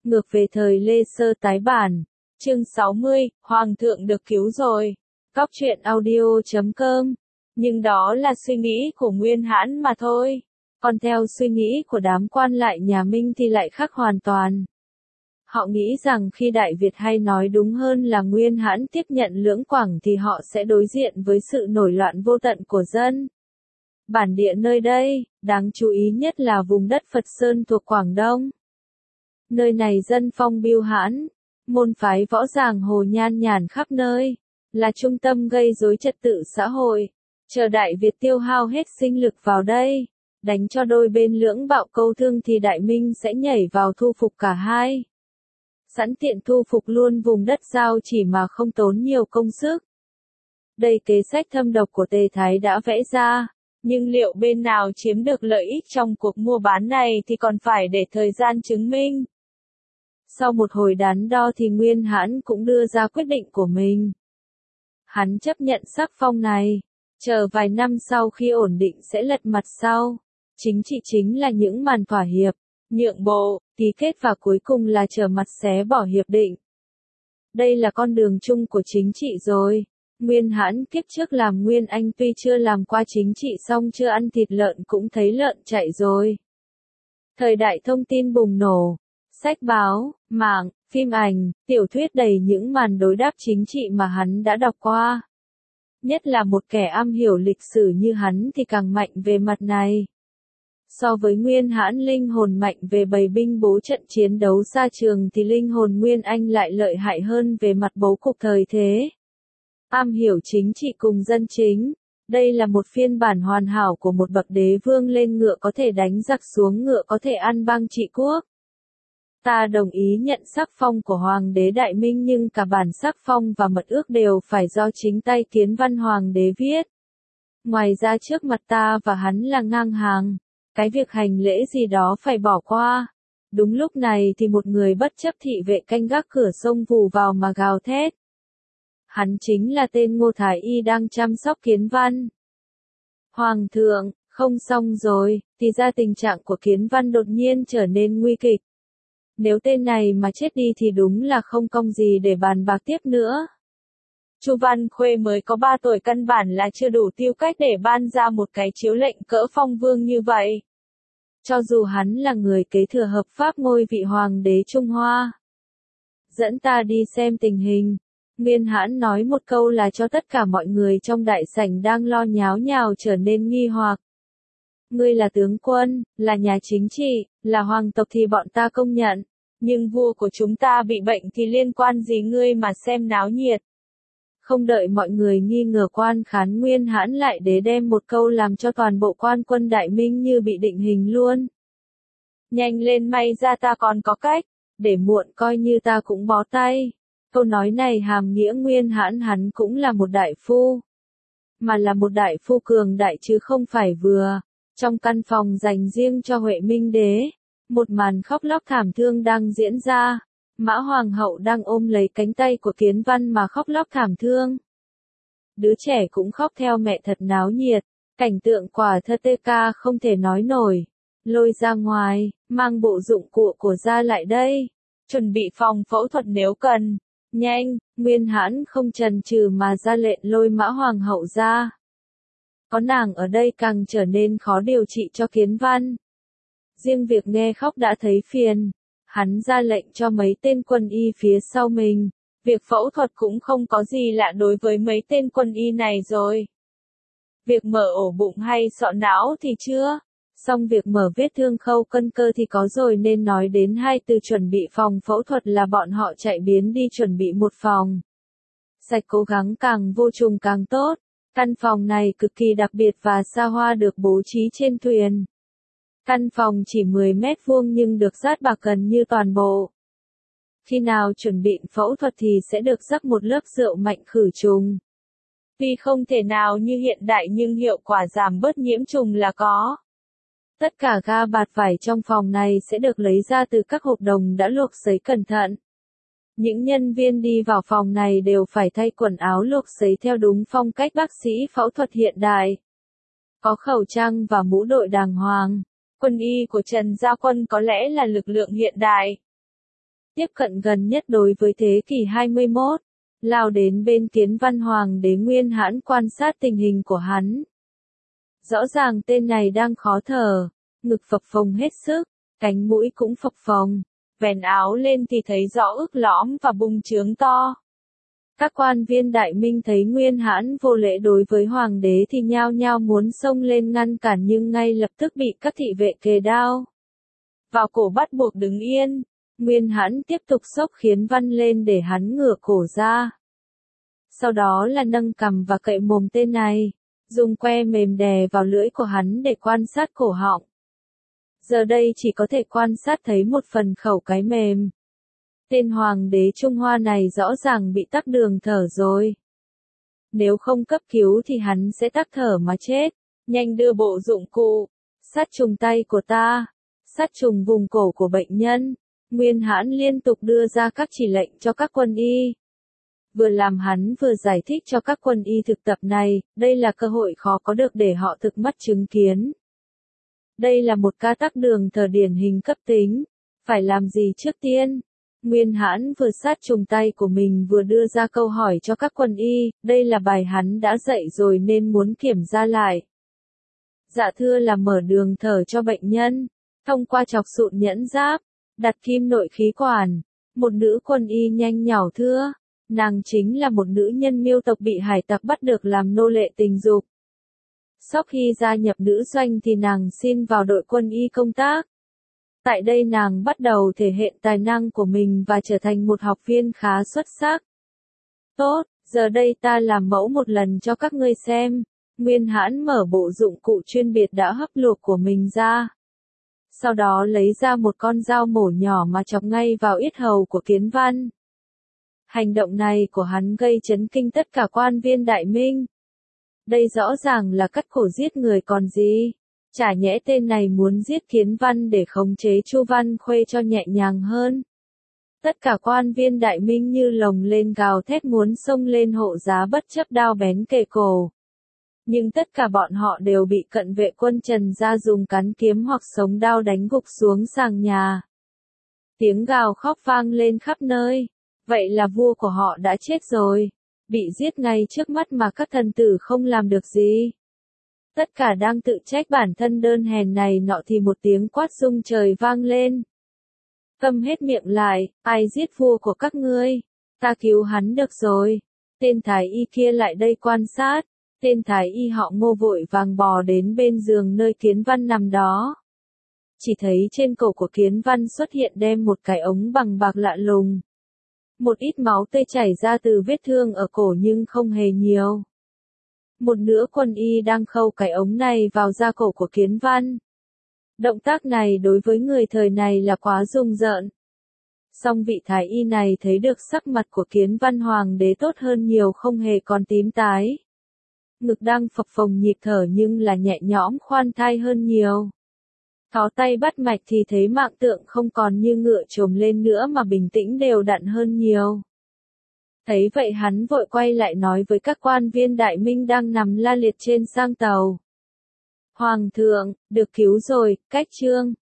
Ngược về thời Lê Sơ tái bản. Chương 60, Hoàng thượng được cứu rồi. Cóc truyện audio.com. Nhưng đó là suy nghĩ của Nguyên Hãn mà thôi. Còn theo suy nghĩ của đám quan lại nhà Minh thì lại khác hoàn toàn. Họ nghĩ rằng khi Đại Việt, hay nói đúng hơn là Nguyên Hãn tiếp nhận Lưỡng Quảng thì họ sẽ đối diện với sự nổi loạn vô tận của dân. Bản địa nơi đây, đáng chú ý nhất là vùng đất Phật Sơn thuộc Quảng Đông. Nơi này dân phong biêu hãn, môn phái võ giang hồ nhan nhản khắp nơi, là trung tâm gây rối trật tự xã hội. Chờ Đại Việt tiêu hao hết sinh lực vào đây, đánh cho đôi bên lưỡng bạo câu thương thì Đại Minh sẽ nhảy vào thu phục cả hai. Sẵn tiện thu phục luôn vùng đất giao chỉ mà không tốn nhiều công sức. Đây kế sách thâm độc của Tề Thái đã vẽ ra, nhưng liệu bên nào chiếm được lợi ích trong cuộc mua bán này thì còn phải để thời gian chứng minh. Sau một hồi đắn đo thì Nguyên Hãn cũng đưa ra quyết định của mình. Hắn chấp nhận sắc phong này, chờ vài năm sau khi ổn định sẽ lật mặt sau. Chính trị chính là những màn thỏa hiệp, nhượng bộ, ký kết và cuối cùng là trở mặt xé bỏ hiệp định. Đây là con đường chung của chính trị rồi. Nguyên Hãn kiếp trước làm Nguyên Anh tuy chưa làm qua chính trị xong chưa ăn thịt lợn cũng thấy lợn chạy rồi. Thời đại thông tin bùng nổ, sách báo, mạng, phim ảnh, tiểu thuyết đầy những màn đối đáp chính trị mà hắn đã đọc qua. Nhất là một kẻ am hiểu lịch sử như hắn thì càng mạnh về mặt này. So với Nguyên Hãn linh hồn mạnh về bày binh bố trận chiến đấu xa trường thì linh hồn Nguyên Anh lại lợi hại hơn về mặt bố cục thời thế. Am hiểu chính trị cùng dân chính. Đây là một phiên bản hoàn hảo của một bậc đế vương lên ngựa có thể đánh giặc xuống ngựa có thể ăn băng trị quốc. Ta đồng ý nhận sắc phong của Hoàng đế Đại Minh nhưng cả bản sắc phong và mật ước đều phải do chính tay Kiến Văn Hoàng đế viết. Ngoài ra trước mặt ta và hắn là ngang hàng, cái việc hành lễ gì đó phải bỏ qua. Đúng lúc này thì một người bất chấp thị vệ canh gác cửa xông vù vào mà gào thét. Hắn chính là tên Ngô Thái Y đang chăm sóc Kiến Văn. Hoàng thượng, không xong rồi, thì ra tình trạng của Kiến Văn đột nhiên trở nên nguy kịch. Nếu tên này mà chết đi thì đúng là không công gì để bàn bạc tiếp nữa. Chu Văn Khuê mới có 3 tuổi căn bản là chưa đủ tư cách để ban ra một cái chiếu lệnh cỡ phong vương như vậy. Cho dù hắn là người kế thừa hợp pháp ngôi vị hoàng đế Trung Hoa. Dẫn ta đi xem tình hình. Nguyên Hãn nói một câu là cho tất cả mọi người trong đại sảnh đang lo nháo nhào trở nên nghi hoặc. Ngươi là tướng quân, là nhà chính trị, là hoàng tộc thì bọn ta công nhận. Nhưng vua của chúng ta bị bệnh thì liên quan gì ngươi mà xem náo nhiệt. Không đợi mọi người nghi ngờ quan khán Nguyên Hãn lại đế đem một câu làm cho toàn bộ quan quân Đại Minh như bị định hình luôn. Nhanh lên may ra ta còn có cách, để muộn coi như ta cũng bó tay. Câu nói này hàm nghĩa Nguyên Hãn hắn cũng là một đại phu. Mà là một đại phu cường đại chứ không phải vừa. Trong căn phòng dành riêng cho Huệ Minh đế, một màn khóc lóc thảm thương đang diễn ra. Mã Hoàng hậu đang ôm lấy cánh tay của Kiến Văn mà khóc lóc thảm thương. Đứa trẻ cũng khóc theo mẹ thật náo nhiệt, cảnh tượng quả thật tê ca không thể nói nổi. Lôi ra ngoài, mang bộ dụng cụ của ra lại đây, chuẩn bị phòng phẫu thuật nếu cần. Nhanh, Nguyên Hãn không chần chừ mà ra lệnh lôi Mã Hoàng hậu ra. Có nàng ở đây càng trở nên khó điều trị cho Kiến Văn. Riêng việc nghe khóc đã thấy phiền. Hắn ra lệnh cho mấy tên quân y phía sau mình. Việc phẫu thuật cũng không có gì lạ đối với mấy tên quân y này rồi. Việc mở ổ bụng hay sọ não thì chưa. Xong việc mở vết thương khâu cân cơ thì có rồi nên nói đến hai từ chuẩn bị phòng phẫu thuật là bọn họ chạy biến đi chuẩn bị một phòng. Sạch cố gắng càng vô trùng càng tốt. Căn phòng này cực kỳ đặc biệt và xa hoa được bố trí trên thuyền. Căn phòng chỉ 10 mét vuông nhưng được dát bạc gần như toàn bộ. Khi nào chuẩn bị phẫu thuật thì sẽ được rắc một lớp rượu mạnh khử trùng. Tuy không thể nào như hiện đại nhưng hiệu quả giảm bớt nhiễm trùng là có. Tất cả ga bạt vải trong phòng này sẽ được lấy ra từ các hộp đồng đã luộc sấy cẩn thận. Những nhân viên đi vào phòng này đều phải thay quần áo luộc sấy theo đúng phong cách bác sĩ phẫu thuật hiện đại. Có khẩu trang và mũ đội đàng hoàng. Quân y của Trần Gia Quân có lẽ là lực lượng hiện đại. tiếp cận gần nhất đối với thế kỷ 21, lao đến bên Kiến Văn Hoàng đế Nguyên Hãn quan sát tình hình của hắn. Rõ ràng tên này đang khó thở, ngực phập phồng hết sức, cánh mũi cũng phập phồng, vén áo lên thì thấy rõ ức lõm và bụng trướng to. Các quan viên Đại Minh thấy Nguyên Hãn vô lễ đối với hoàng đế thì nhao nhao muốn xông lên ngăn cản nhưng ngay lập tức bị các thị vệ kề đao vào cổ bắt buộc đứng yên. Nguyên Hãn tiếp tục xốc Kiến Văn lên để hắn ngửa cổ ra. Sau đó là nâng cằm và cậy mồm tên này, dùng que mềm đè vào lưỡi của hắn để quan sát cổ họng. Giờ đây chỉ có thể quan sát thấy một phần khẩu cái mềm. Tên hoàng đế Trung Hoa này rõ ràng bị tắc đường thở rồi. Nếu không cấp cứu thì hắn sẽ tắc thở mà chết. Nhanh đưa bộ dụng cụ, sát trùng tay của ta, sát trùng vùng cổ của bệnh nhân. Nguyên Hãn liên tục đưa ra các chỉ lệnh cho các quân y. Vừa làm hắn vừa giải thích cho các quân y thực tập này, đây là cơ hội khó có được để họ thực mắt chứng kiến. Đây là một ca tắc đường thở điển hình cấp tính. Phải làm gì trước tiên? Nguyên Hãn vừa sát trùng tay của mình vừa đưa ra câu hỏi cho các quân y, đây là bài hắn đã dạy rồi nên muốn kiểm tra lại. Dạ thưa là mở đường thở cho bệnh nhân, thông qua chọc sụn nhẫn giáp, đặt kim nội khí quản. Một nữ quân y nhanh nhảu thưa, nàng chính là một nữ nhân Miêu tộc bị hải tặc bắt được làm nô lệ tình dục. Sau khi gia nhập nữ doanh thì nàng xin vào đội quân y công tác. Tại đây nàng bắt đầu thể hiện tài năng của mình và trở thành một học viên khá xuất sắc. Tốt, giờ đây ta làm mẫu một lần cho các ngươi xem. Nguyên Hãn mở bộ dụng cụ chuyên biệt đã hấp luộc của mình ra. Sau đó lấy ra một con dao mổ nhỏ mà chọc ngay vào yết hầu của Kiến Văn. Hành động này của hắn gây chấn kinh tất cả quan viên Đại Minh. Đây rõ ràng là cắt cổ giết người còn gì. Chả nhẽ tên này muốn giết Kiến Văn để khống chế Chu Văn Khuê cho nhẹ nhàng hơn. Tất cả quan viên Đại Minh như lồng lên gào thét muốn xông lên hộ giá bất chấp đao bén kề cổ. Nhưng tất cả bọn họ đều bị cận vệ quân Trần Gia dùng cán kiếm hoặc sống đao đánh gục xuống sàn nhà. Tiếng gào khóc vang lên khắp nơi. Vậy là vua của họ đã chết rồi. Bị giết ngay trước mắt mà các thần tử không làm được gì. Tất cả đang tự trách bản thân đơn hèn này nọ thì một tiếng quát rung trời vang lên. Câm hết miệng lại, ai giết vua của các ngươi? Ta cứu hắn được rồi. Tên thái y kia lại đây quan sát. Tên thái y họ Ngô vội vàng bò đến bên giường nơi Kiến Văn nằm đó. Chỉ thấy trên cổ của Kiến Văn xuất hiện đem một cái ống bằng bạc lạ lùng. Một ít máu tươi chảy ra từ vết thương ở cổ nhưng không hề nhiều. Một nữ quân y đang khâu cái ống này vào da cổ của Kiến Văn. Động tác này đối với người thời này là quá rùng rợn. Song vị thái y này thấy được sắc mặt của Kiến Văn hoàng đế tốt hơn nhiều, không hề còn tím tái. Ngực đang phập phồng nhịp thở nhưng là nhẹ nhõm khoan thai hơn nhiều. Thò tay bắt mạch thì thấy mạng tượng không còn như ngựa trồm lên nữa mà bình tĩnh đều đặn hơn nhiều. Thấy vậy hắn vội quay lại nói với các quan viên Đại Minh đang nằm la liệt trên sang tàu. Hoàng thượng, được cứu rồi, cách trương.